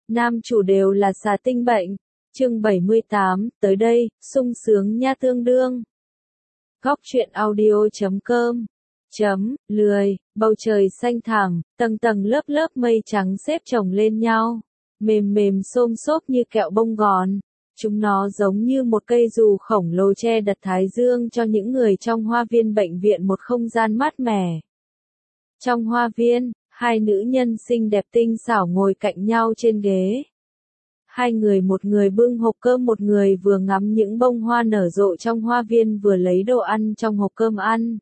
nam chủ đều là xà tinh bệnh. Chương 78, tới đây, sung sướng nha tương đương. Góc truyện audio.com lười, bầu trời xanh thẳm, tầng tầng lớp lớp mây trắng xếp chồng lên nhau, mềm mềm xôm xốp như kẹo bông gòn. Chúng nó giống như một cây dù khổng lồ che đặt thái dương cho những người trong hoa viên bệnh viện một không gian mát mẻ. Trong hoa viên, hai nữ nhân xinh đẹp tinh xảo ngồi cạnh nhau trên ghế. Hai người, một người bưng hộp cơm, một người vừa ngắm những bông hoa nở rộ trong hoa viên vừa lấy đồ ăn trong hộp cơm ăn.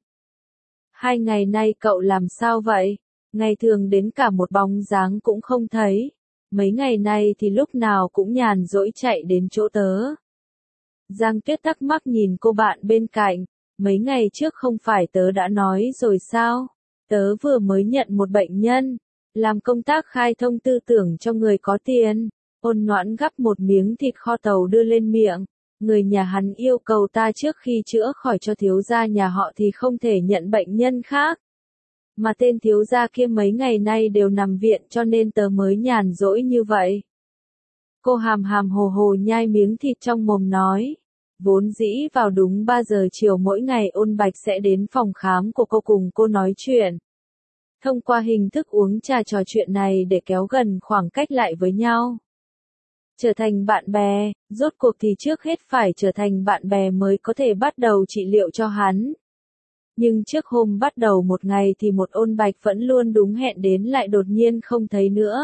2 ngày nay cậu làm sao vậy? Ngày thường đến cả một bóng dáng cũng không thấy. Mấy ngày nay thì lúc nào cũng nhàn rỗi chạy đến chỗ tớ. Giang Tuyết thắc mắc nhìn cô bạn bên cạnh. Mấy ngày trước không phải tớ đã nói rồi sao? Tớ vừa mới nhận một bệnh nhân, làm công tác khai thông tư tưởng cho người có tiền. Ôn Noãn gắp một miếng thịt kho tàu đưa lên miệng. Người nhà hắn yêu cầu ta trước khi chữa khỏi cho thiếu gia nhà họ thì không thể nhận bệnh nhân khác. Mà tên thiếu gia kia mấy ngày nay đều nằm viện cho nên tớ mới nhàn rỗi như vậy. Cô hàm hàm hồ hồ nhai miếng thịt trong mồm nói. Vốn dĩ vào đúng 3 giờ chiều mỗi ngày Ôn Bạch sẽ đến phòng khám của cô cùng cô nói chuyện. Thông qua hình thức uống trà trò chuyện này để kéo gần khoảng cách lại với nhau. Trở thành bạn bè, rốt cuộc thì trước hết phải trở thành bạn bè mới có thể bắt đầu trị liệu cho hắn. Nhưng trước hôm bắt đầu một ngày thì một Ôn Bạch vẫn luôn đúng hẹn đến lại đột nhiên không thấy nữa.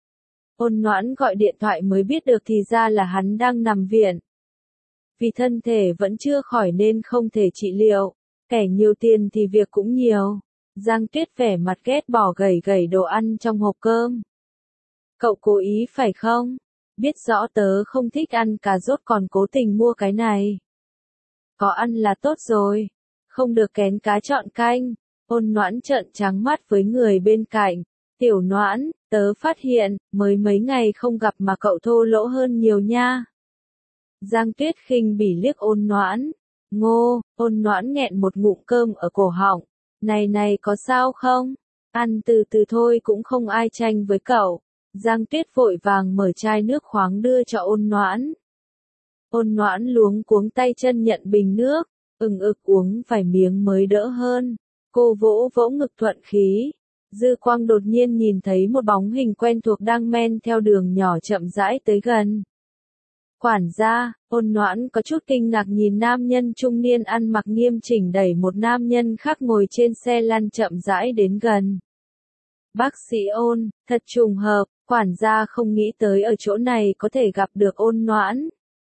Ôn Noãn gọi điện thoại mới biết được thì ra là hắn đang nằm viện. Vì thân thể vẫn chưa khỏi nên không thể trị liệu, kẻ nhiều tiền thì việc cũng nhiều. Giang Tuyết vẻ mặt ghét bỏ gẩy gẩy đồ ăn trong hộp cơm. Cậu cố ý phải không? Biết rõ tớ không thích ăn cà rốt còn cố tình mua cái này. Có ăn là tốt rồi, không được kén cá chọn canh. Ôn Noãn trợn trắng mắt với người bên cạnh. Tiểu Noãn, tớ phát hiện, mới mấy ngày không gặp mà cậu thô lỗ hơn nhiều nha. Giang Tuyết khinh bỉ liếc Ôn Noãn. Ngô, Ôn Noãn nghẹn một ngụm cơm ở cổ họng. Này có sao không? Ăn từ từ thôi cũng không ai tranh với cậu. Giang Tuyết vội vàng mở chai nước khoáng đưa cho Ôn Noãn. Ôn Noãn luống cuống tay chân nhận bình nước, uống vài miếng mới đỡ hơn. Cô vỗ vỗ ngực thuận khí. Dư quang đột nhiên nhìn thấy một bóng hình quen thuộc đang men theo đường nhỏ chậm rãi tới gần. Quản gia, Ôn Noãn có chút kinh ngạc nhìn nam nhân trung niên ăn mặc nghiêm chỉnh đẩy một nam nhân khác ngồi trên xe lăn chậm rãi đến gần. Bác sĩ Ôn, thật trùng hợp, quản gia không nghĩ tới ở chỗ này có thể gặp được Ôn Noãn.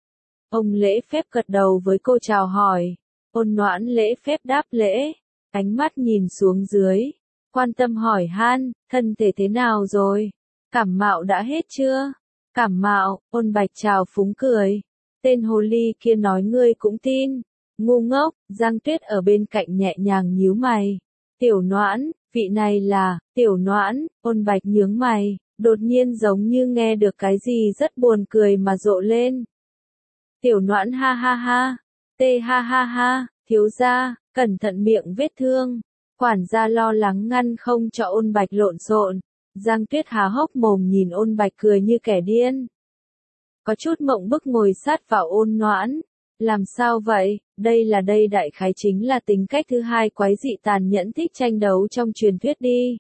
Ông lễ phép gật đầu với cô chào hỏi. Ôn Noãn lễ phép đáp lễ, ánh mắt nhìn xuống dưới, quan tâm hỏi han, thân thể thế nào rồi? Cảm mạo đã hết chưa? Cảm mạo, Ôn Bạch chào phúng cười. Tên hồ ly kia nói ngươi cũng tin. Ngu ngốc, Giang Tuyết ở bên cạnh nhẹ nhàng nhíu mày. Tiểu Noãn, vị này là, Tiểu Noãn, Ôn Bạch nhướng mày, đột nhiên giống như nghe được cái gì rất buồn cười mà rộ lên. Tiểu Noãn ha ha ha, tê ha ha ha, thiếu gia, cẩn thận miệng vết thương. Quản gia lo lắng ngăn không cho Ôn Bạch lộn xộn. Giang Tuyết há hốc mồm nhìn Ôn Bạch cười như kẻ điên. Có chút mộng bức ngồi sát vào Ôn Noãn. Làm sao vậy? Đây đại khái chính là tính cách thứ hai quái dị tàn nhẫn thích tranh đấu trong truyền thuyết đi.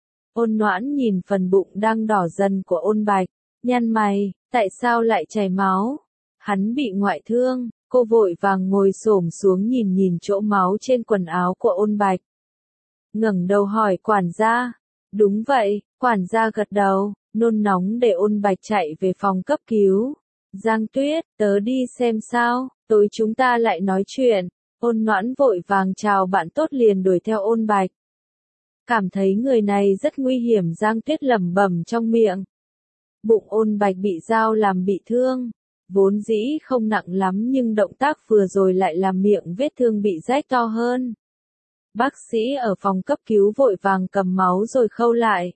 Ôn Noãn nhìn phần bụng đang đỏ dần của Ôn Bạch, nhăn mày, tại sao lại chảy máu? Hắn bị ngoại thương. Cô vội vàng ngồi xổm xuống nhìn chỗ máu trên quần áo của Ôn Bạch. Ngẩng đầu hỏi quản gia. Đúng vậy, quản gia gật đầu, nôn nóng để Ôn Bạch chạy về phòng cấp cứu. Giang Tuyết, tớ đi xem sao, tối chúng ta lại nói chuyện. Ôn Noãn vội vàng chào bạn tốt liền đuổi theo Ôn Bạch. Cảm thấy người này rất nguy hiểm, Giang Tuyết lẩm bẩm trong miệng. Bụng Ôn Bạch bị dao làm bị thương. Vốn dĩ không nặng lắm nhưng động tác vừa rồi lại làm miệng vết thương bị rách to hơn. Bác sĩ ở phòng cấp cứu vội vàng cầm máu rồi khâu lại.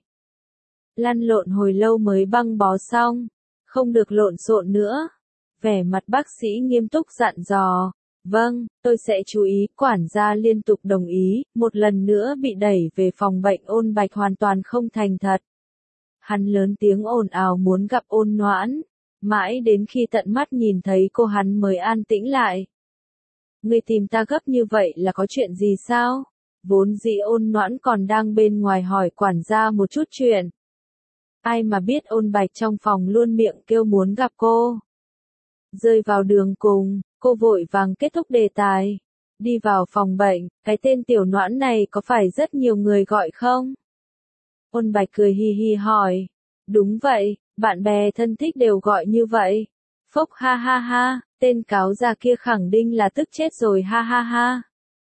Lăn lộn hồi lâu mới băng bó xong. Không được lộn xộn nữa. Vẻ mặt bác sĩ nghiêm túc dặn dò. Vâng, tôi sẽ chú ý. Quản gia liên tục đồng ý. Một lần nữa bị đẩy về phòng bệnh. Ôn Bạch hoàn toàn không thành thật. Hắn lớn tiếng ồn ào muốn gặp Ôn Noãn, mãi đến khi tận mắt nhìn thấy cô hắn mới an tĩnh lại. Ngươi tìm ta gấp như vậy là có chuyện gì sao? Vốn dĩ Ôn Noãn còn đang bên ngoài hỏi quản gia một chút chuyện. Ai mà biết Ôn Bạch trong phòng luôn miệng kêu muốn gặp cô. Rơi vào đường cùng, cô vội vàng kết thúc đề tài. Đi vào phòng bệnh, cái tên Tiểu Noãn này có phải rất nhiều người gọi không? Ôn Bạch cười hi hi hỏi. Đúng vậy, bạn bè thân thích đều gọi như vậy. Phốc ha ha ha, tên cáo già kia khẳng định là tức chết rồi ha ha ha.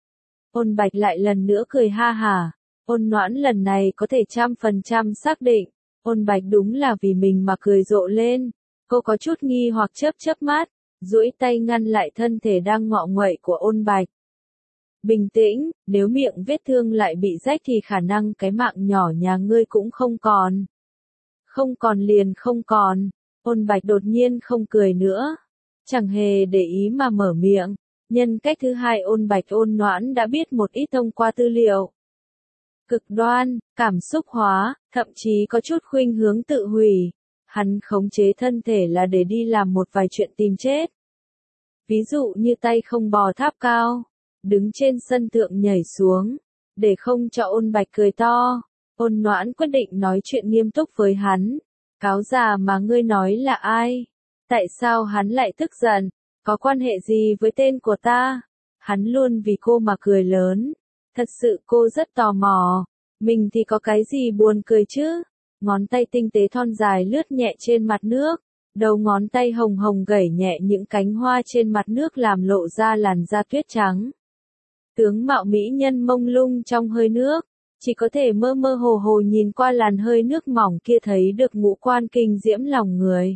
Ôn Bạch lại lần nữa cười ha hả. Ôn Noãn lần này có thể 100% xác định. Ôn Bạch đúng là vì mình mà cười rộ lên. Cô có chút nghi hoặc chớp mắt, duỗi tay ngăn lại thân thể đang ngọ nguậy của Ôn Bạch. Bình tĩnh, nếu miệng vết thương lại bị rách thì khả năng cái mạng nhỏ nhà ngươi cũng không còn. Không còn liền không còn. Ôn Bạch đột nhiên không cười nữa. Chẳng hề để ý mà mở miệng. Nhân cách thứ hai Ôn Bạch Ôn Noãn đã biết một ít thông qua tư liệu. Cực đoan, cảm xúc hóa, thậm chí có chút khuynh hướng tự hủy. Hắn khống chế thân thể là để đi làm một vài chuyện tìm chết. Ví dụ như tay không bò tháp cao, đứng trên sân thượng nhảy xuống, để không cho Ôn Bạch cười to. Ôn Noãn quyết định nói chuyện nghiêm túc với hắn. Cáo già mà ngươi nói là ai? Tại sao hắn lại tức giận? Có quan hệ gì với tên của ta? Hắn luôn vì cô mà cười lớn. Thật sự cô rất tò mò. Mình thì có cái gì buồn cười chứ? Ngón tay tinh tế thon dài lướt nhẹ trên mặt nước. Đầu ngón tay hồng hồng gẩy nhẹ những cánh hoa trên mặt nước làm lộ ra làn da tuyết trắng. Tướng mạo mỹ nhân mông lung trong hơi nước. Chỉ có thể mơ mơ hồ hồ nhìn qua làn hơi nước mỏng kia thấy được ngũ quan kinh diễm lòng người.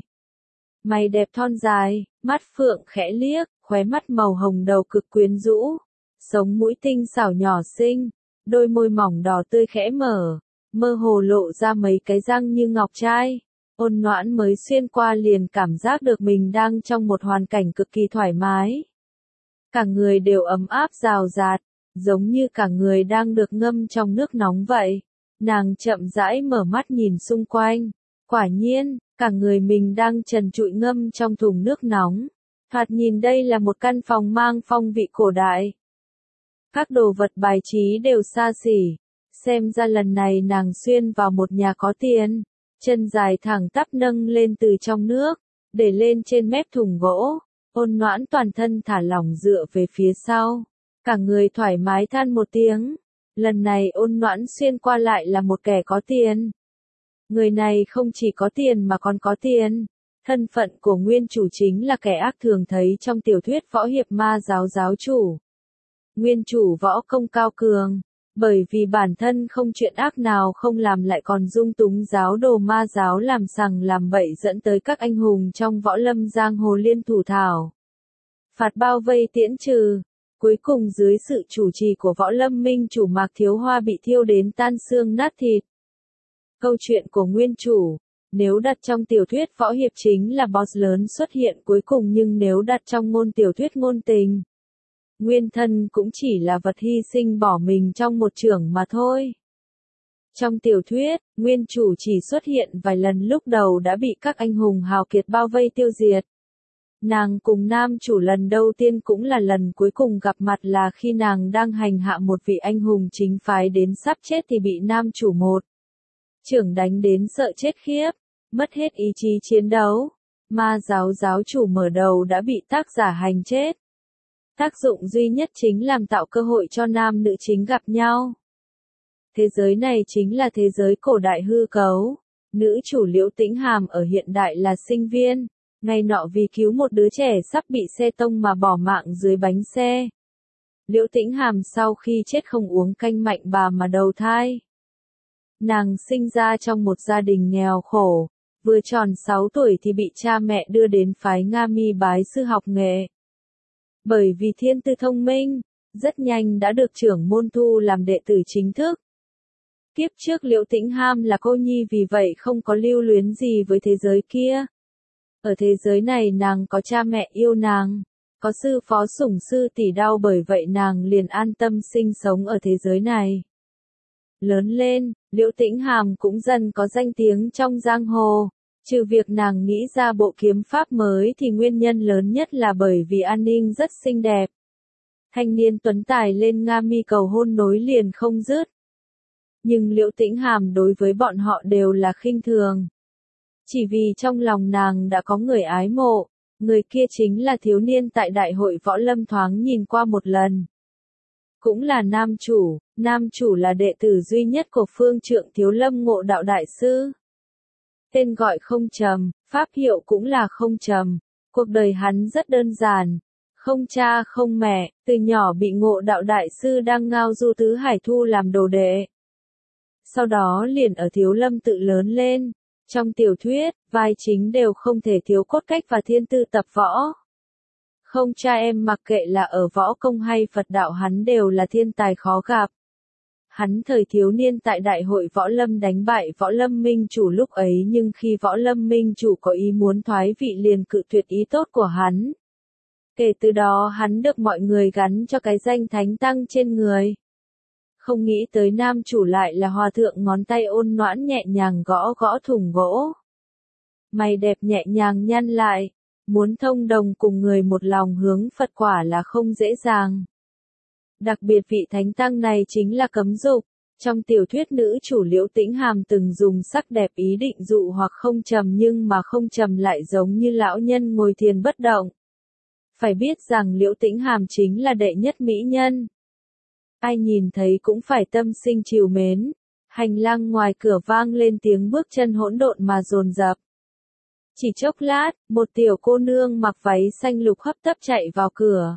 Mày đẹp thon dài, mắt phượng khẽ liếc, khóe mắt màu hồng đầu cực quyến rũ. Sống mũi tinh xảo nhỏ xinh, đôi môi mỏng đỏ tươi khẽ mở, mơ hồ lộ ra mấy cái răng như ngọc trai. Ôn Noãn mới xuyên qua liền cảm giác được mình đang trong một hoàn cảnh cực kỳ thoải mái. Cả người đều ấm áp rào rạt, giống như cả người đang được ngâm trong nước nóng vậy. Nàng chậm rãi mở mắt nhìn xung quanh. Quả nhiên, cả người mình đang trần trụi ngâm trong thùng nước nóng. Thoạt nhìn đây là một căn phòng mang phong vị cổ đại. Các đồ vật bài trí đều xa xỉ. Xem ra lần này nàng xuyên vào một nhà có tiền. Chân dài thẳng tắp nâng lên từ trong nước, để lên trên mép thùng gỗ. Ôn Noãn toàn thân thả lỏng dựa về phía sau. Cả người thoải mái than một tiếng. Lần này Ôn Noãn xuyên qua lại là một kẻ có tiền. Người này không chỉ có tiền mà còn có tiền. Thân phận của nguyên chủ chính là kẻ ác thường thấy trong tiểu thuyết võ hiệp ma giáo giáo chủ. Nguyên chủ võ công cao cường, bởi vì bản thân không chuyện ác nào không làm lại còn dung túng giáo đồ ma giáo làm sằng làm bậy dẫn tới các anh hùng trong võ lâm giang hồ liên thủ thảo. Phạt bao vây tiễn trừ. Cuối cùng dưới sự chủ trì của võ lâm minh chủ Mạc Thiếu Hoa bị thiêu đến tan xương nát thịt. Câu chuyện của nguyên chủ, nếu đặt trong tiểu thuyết võ hiệp chính là boss lớn xuất hiện cuối cùng, nhưng nếu đặt trong ngôn tiểu thuyết ngôn tình, nguyên thân cũng chỉ là vật hy sinh bỏ mình trong một chưởng mà thôi. Trong tiểu thuyết, nguyên chủ chỉ xuất hiện vài lần, lúc đầu đã bị các anh hùng hào kiệt bao vây tiêu diệt. Nàng cùng nam chủ lần đầu tiên cũng là lần cuối cùng gặp mặt là khi nàng đang hành hạ một vị anh hùng chính phái đến sắp chết thì bị nam chủ một chưởng đánh đến sợ chết khiếp, mất hết ý chí chiến đấu. Ma giáo giáo chủ mở đầu đã bị tác giả hành chết. Tác dụng duy nhất chính làm tạo cơ hội cho nam nữ chính gặp nhau. Thế giới này chính là thế giới cổ đại hư cấu. Nữ chủ Liễu Tĩnh Hàm ở hiện đại là sinh viên. Ngày nọ vì cứu một đứa trẻ sắp bị xe tông mà bỏ mạng dưới bánh xe. Liễu Tĩnh Hàm sau khi chết không uống canh mạnh bà mà đầu thai. Nàng sinh ra trong một gia đình nghèo khổ, vừa tròn 6 tuổi thì bị cha mẹ đưa đến phái Nga Mi bái sư học nghệ. Bởi vì thiên tư thông minh, rất nhanh đã được trưởng môn thu làm đệ tử chính thức. Kiếp trước Liễu Tĩnh Hàm là cô nhi, vì vậy không có lưu luyến gì với thế giới kia. Ở thế giới này nàng có cha mẹ yêu nàng, có sư phó sủng sư tỷ đau, bởi vậy nàng liền an tâm sinh sống ở thế giới này. Lớn lên, Liễu Tĩnh Hàm cũng dần có danh tiếng trong giang hồ. Trừ việc nàng nghĩ ra bộ kiếm pháp mới thì nguyên nhân lớn nhất là bởi vì An Ninh rất xinh đẹp. Thanh niên tuấn tài lên Nga Mi cầu hôn nối liền không dứt. Nhưng Liễu Tĩnh Hàm đối với bọn họ đều là khinh thường. Chỉ vì trong lòng nàng đã có người ái mộ, người kia chính là thiếu niên tại đại hội võ lâm thoáng nhìn qua một lần. Cũng là nam chủ là đệ tử duy nhất của phương trượng Thiếu Lâm Ngộ Đạo Đại Sư. Tên gọi Không Trầm, pháp hiệu cũng là Không Trầm. Cuộc đời hắn rất đơn giản, không cha không mẹ, từ nhỏ bị Ngộ Đạo Đại Sư đang ngao du tứ hải thu làm đồ đệ. Sau đó liền ở Thiếu Lâm tự lớn lên. Trong tiểu thuyết, vai chính đều không thể thiếu cốt cách và thiên tư tập võ. Không cha em mặc kệ là ở võ công hay Phật đạo hắn đều là thiên tài khó gặp. Hắn thời thiếu niên tại đại hội võ lâm đánh bại võ lâm minh chủ lúc ấy, nhưng khi võ lâm minh chủ có ý muốn thoái vị liền cự tuyệt ý tốt của hắn. Kể từ đó hắn được mọi người gắn cho cái danh thánh tăng trên người. Không nghĩ tới nam chủ lại là hòa thượng ngón tay ôn noãn nhẹ nhàng gõ gõ thùng gỗ. Mày đẹp nhẹ nhàng nhăn lại, muốn thông đồng cùng người một lòng hướng Phật quả là không dễ dàng. Đặc biệt vị thánh tăng này chính là cấm dục. Trong tiểu thuyết nữ chủ Liễu Tĩnh Hàm từng dùng sắc đẹp ý định dụ hoặc Không Trầm, nhưng mà Không Trầm lại giống như lão nhân ngồi thiền bất động. Phải biết rằng Liễu Tĩnh Hàm chính là đệ nhất mỹ nhân. Ai nhìn thấy cũng phải tâm sinh trìu mến. Hành lang ngoài cửa vang lên tiếng bước chân hỗn độn mà dồn dập. Chỉ chốc lát, một tiểu cô nương mặc váy xanh lục hấp tấp chạy vào cửa.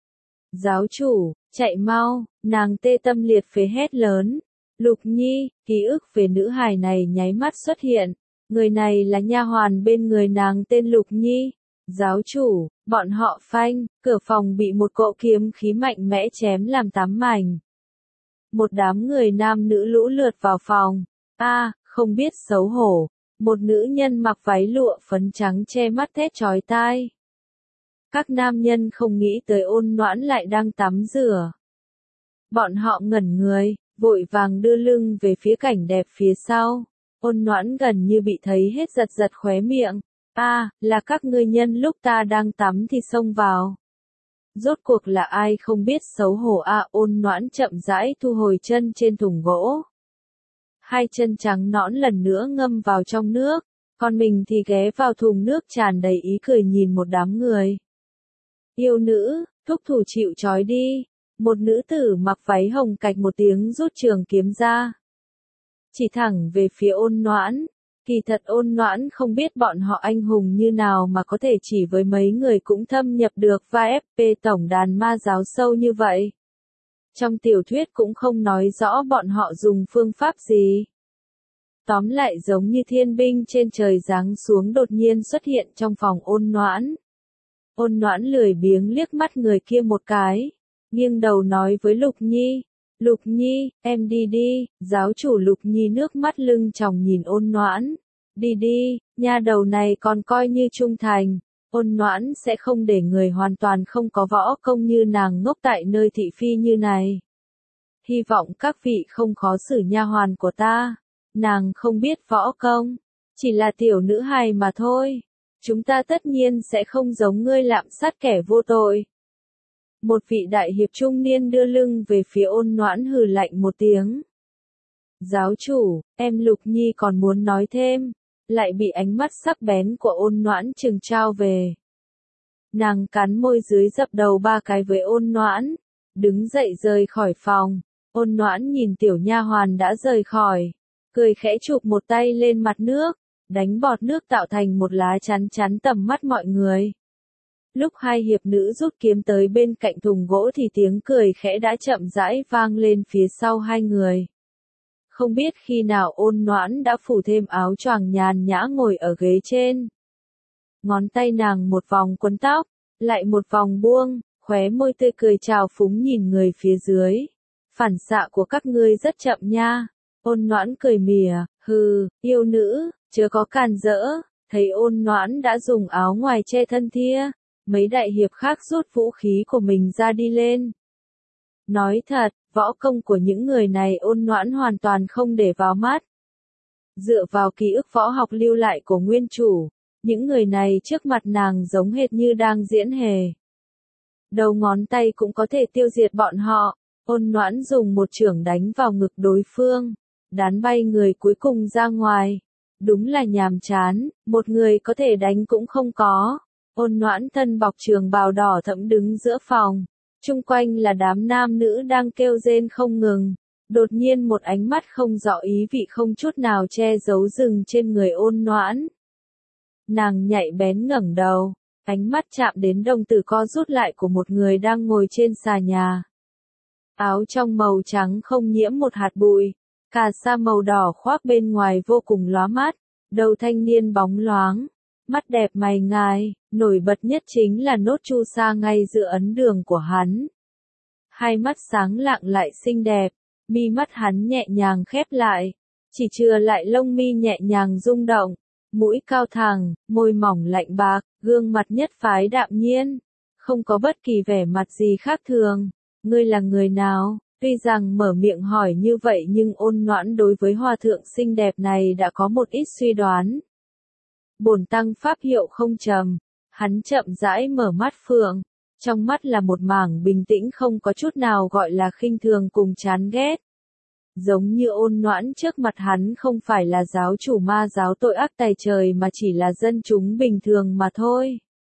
Giáo chủ, chạy mau, nàng tê tâm liệt phế hét lớn. Lục Nhi, ký ức về nữ hài này nháy mắt xuất hiện. Người này là nha hoàn bên người nàng tên Lục Nhi. Giáo chủ, bọn họ phanh, cửa phòng bị một cỗ kiếm khí mạnh mẽ chém làm 8 mảnh. Một đám người nam nữ lũ lượt vào phòng. Không biết xấu hổ. Một nữ nhân mặc váy lụa phấn trắng che mắt thét chói tai. Các nam nhân không nghĩ tới Ôn Noãn lại đang tắm rửa. Bọn họ ngẩn người, vội vàng đưa lưng về phía cảnh đẹp phía sau. Ôn Noãn gần như bị thấy hết giật giật khóe miệng. Là các ngươi nhân lúc ta đang tắm thì xông vào. Rốt cuộc là ai không biết xấu hổ Ôn Noãn chậm rãi thu hồi chân trên thùng gỗ. Hai chân trắng nõn lần nữa ngâm vào trong nước, còn mình thì ghé vào thùng nước tràn đầy ý cười nhìn một đám người. Yêu nữ, thúc thủ chịu trói đi. Một nữ tử mặc váy hồng cạch một tiếng rút trường kiếm ra. Chỉ thẳng về phía Ôn Noãn. Kỳ thật Ôn Noãn không biết bọn họ anh hùng như nào mà có thể chỉ với mấy người cũng thâm nhập được và FP tổng đàn ma giáo sâu như vậy. Trong tiểu thuyết cũng không nói rõ bọn họ dùng phương pháp gì. Tóm lại giống như thiên binh trên trời giáng xuống đột nhiên xuất hiện trong phòng Ôn Noãn. Ôn Noãn lười biếng liếc mắt người kia một cái, nghiêng đầu nói với Lục Nhi. Lục Nhi, em đi đi. Giáo chủ Lục Nhi nước mắt lưng tròng nhìn Ôn Noãn. Đi đi, nha đầu này còn coi như trung thành. Ôn Noãn sẽ không để người hoàn toàn không có võ công như nàng ngốc tại nơi thị phi như này. Hy vọng các vị không khó xử nha hoàn của ta. Nàng không biết võ công, chỉ là tiểu nữ hài mà thôi. Chúng ta tất nhiên sẽ không giống ngươi lạm sát kẻ vô tội. Một vị đại hiệp trung niên đưa lưng về phía Ôn Noãn hừ lạnh một tiếng. Giáo chủ, em Lục Nhi còn muốn nói thêm, lại bị ánh mắt sắc bén của Ôn Noãn trừng trao về. Nàng cắn môi dưới dập đầu 3 cái với Ôn Noãn, đứng dậy rời khỏi phòng. Ôn Noãn nhìn tiểu nha hoàn đã rời khỏi, cười khẽ chụp một tay lên mặt nước, đánh bọt nước tạo thành một lá chắn chắn tầm mắt mọi người. Lúc hai hiệp nữ rút kiếm tới bên cạnh thùng gỗ thì tiếng cười khẽ đã chậm rãi vang lên phía sau hai người. Không biết khi nào Ôn Noãn đã phủ thêm áo choàng nhàn nhã ngồi ở ghế trên. Ngón tay nàng một vòng quấn tóc, lại một vòng buông, khóe môi tươi cười trào phúng nhìn người phía dưới. Phản xạ của các ngươi rất chậm nha. Ôn Noãn cười mỉa, hừ, yêu nữ, chớ có càn rỡ. Thấy Ôn Noãn đã dùng áo ngoài che thân thia, mấy đại hiệp khác rút vũ khí của mình ra đi lên. Nói thật, Võ công của những người này Ôn Noãn hoàn toàn không để vào mắt. Dựa vào ký ức võ học lưu lại của nguyên chủ, những người này trước mặt nàng giống hệt như đang diễn hề. Đầu ngón tay cũng có thể tiêu diệt bọn họ. Ôn Noãn dùng một chưởng đánh vào ngực đối phương, đán bay người cuối cùng ra ngoài. Đúng là nhàm chán, một người có thể đánh cũng không có. Ôn Noãn thân bọc trường bào đỏ thẫm đứng giữa phòng, chung quanh là đám nam nữ đang kêu rên không ngừng. Đột nhiên một ánh mắt không rõ ý vị không chút nào che giấu dừng trên người Ôn Noãn. Nàng nhạy bén ngẩng đầu, ánh mắt chạm đến đồng tử co rút lại của một người đang ngồi trên xà nhà. Áo trong màu trắng không nhiễm một hạt bụi, cà sa màu đỏ khoác bên ngoài vô cùng lóa mắt, đầu thanh niên bóng loáng, mắt đẹp mày ngài, nổi bật nhất chính là nốt chu sa ngay giữa ấn đường của hắn. Hai mắt sáng lạng lại xinh đẹp, mi mắt hắn nhẹ nhàng khép lại, chỉ chừa lại lông mi nhẹ nhàng rung động, mũi cao thẳng, môi mỏng lạnh bạc, gương mặt nhất phái đạm nhiên, không có bất kỳ vẻ mặt gì khác thường. Ngươi là người nào? Tuy rằng mở miệng hỏi như vậy nhưng Ôn Noãn đối với hòa thượng xinh đẹp này đã có một ít suy đoán. Bổn tăng pháp hiệu Không Trầm. Hắn chậm rãi mở mắt phượng, trong mắt là một mảng bình tĩnh không có chút nào gọi là khinh thường cùng chán ghét. Giống như Ôn Noãn trước mặt hắn không phải là giáo chủ ma giáo tội ác tày trời mà chỉ là dân chúng bình thường mà thôi.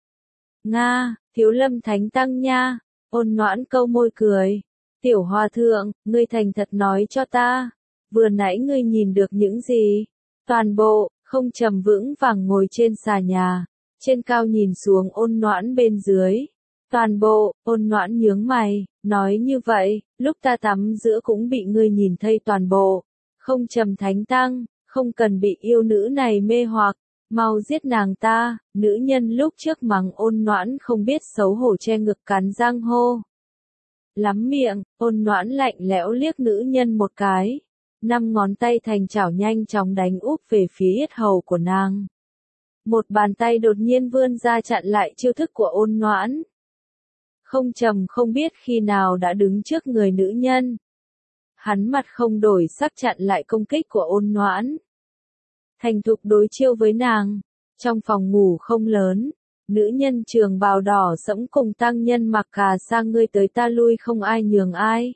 Nga, Thiếu Lâm Thánh Tăng nha. Ôn Noãn câu môi cười. Tiểu hòa thượng, ngươi thành thật nói cho ta, vừa nãy ngươi nhìn được những gì? Toàn bộ. Không Trầm vững vàng ngồi trên xà nhà, trên cao nhìn xuống Ôn Noãn bên dưới. Toàn bộ. Ôn Noãn nhướng mày, nói như vậy, lúc ta tắm giữa cũng bị ngươi nhìn thấy toàn bộ. Không Trầm Thánh Tăng, không cần bị yêu nữ này mê hoặc, mau giết nàng ta. Nữ nhân lúc trước mắng Ôn Noãn không biết xấu hổ che ngực cắn răng hô. Lắm miệng. Ôn Noãn lạnh lẽo liếc nữ nhân một cái. 5 ngón tay thành chảo nhanh chóng đánh úp về phía yết hầu của nàng. Một bàn tay đột nhiên vươn ra chặn lại chiêu thức của Ôn Noãn. Không Trầm không biết khi nào đã đứng trước người nữ nhân. Hắn mặt không đổi sắc chặn lại công kích của Ôn Noãn. Thành thục đối chiêu với nàng. Trong phòng ngủ không lớn, nữ nhân trường bào đỏ sẫm cùng tăng nhân mặc cà sa ngươi tới ta lui không ai nhường ai.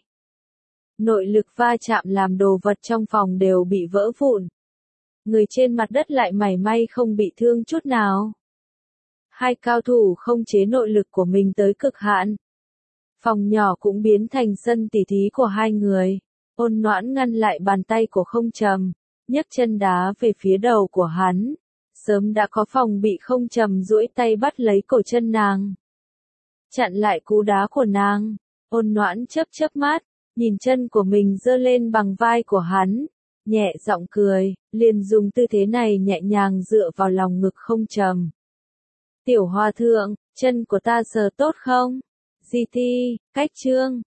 Nội lực va chạm làm đồ vật trong phòng đều bị vỡ vụn. Người trên mặt đất lại mảy may không bị thương chút nào. Hai cao thủ không chế nội lực của mình tới cực hạn. Phòng nhỏ cũng biến thành sân tỉ thí của hai người. Ôn Noãn ngăn lại bàn tay của Không Trầm, nhấc chân đá về phía đầu của hắn. Sớm đã có phòng bị Không Trầm duỗi tay bắt lấy cổ chân nàng. Chặn lại cú đá của nàng. Ôn Noãn chớp chớp mắt, nhìn chân của mình giơ lên bằng vai của hắn. Nhẹ giọng cười, liền dùng tư thế này nhẹ nhàng dựa vào lòng ngực Không Trầm. Tiểu hòa thượng, chân của ta sờ tốt không? GT, cách chương.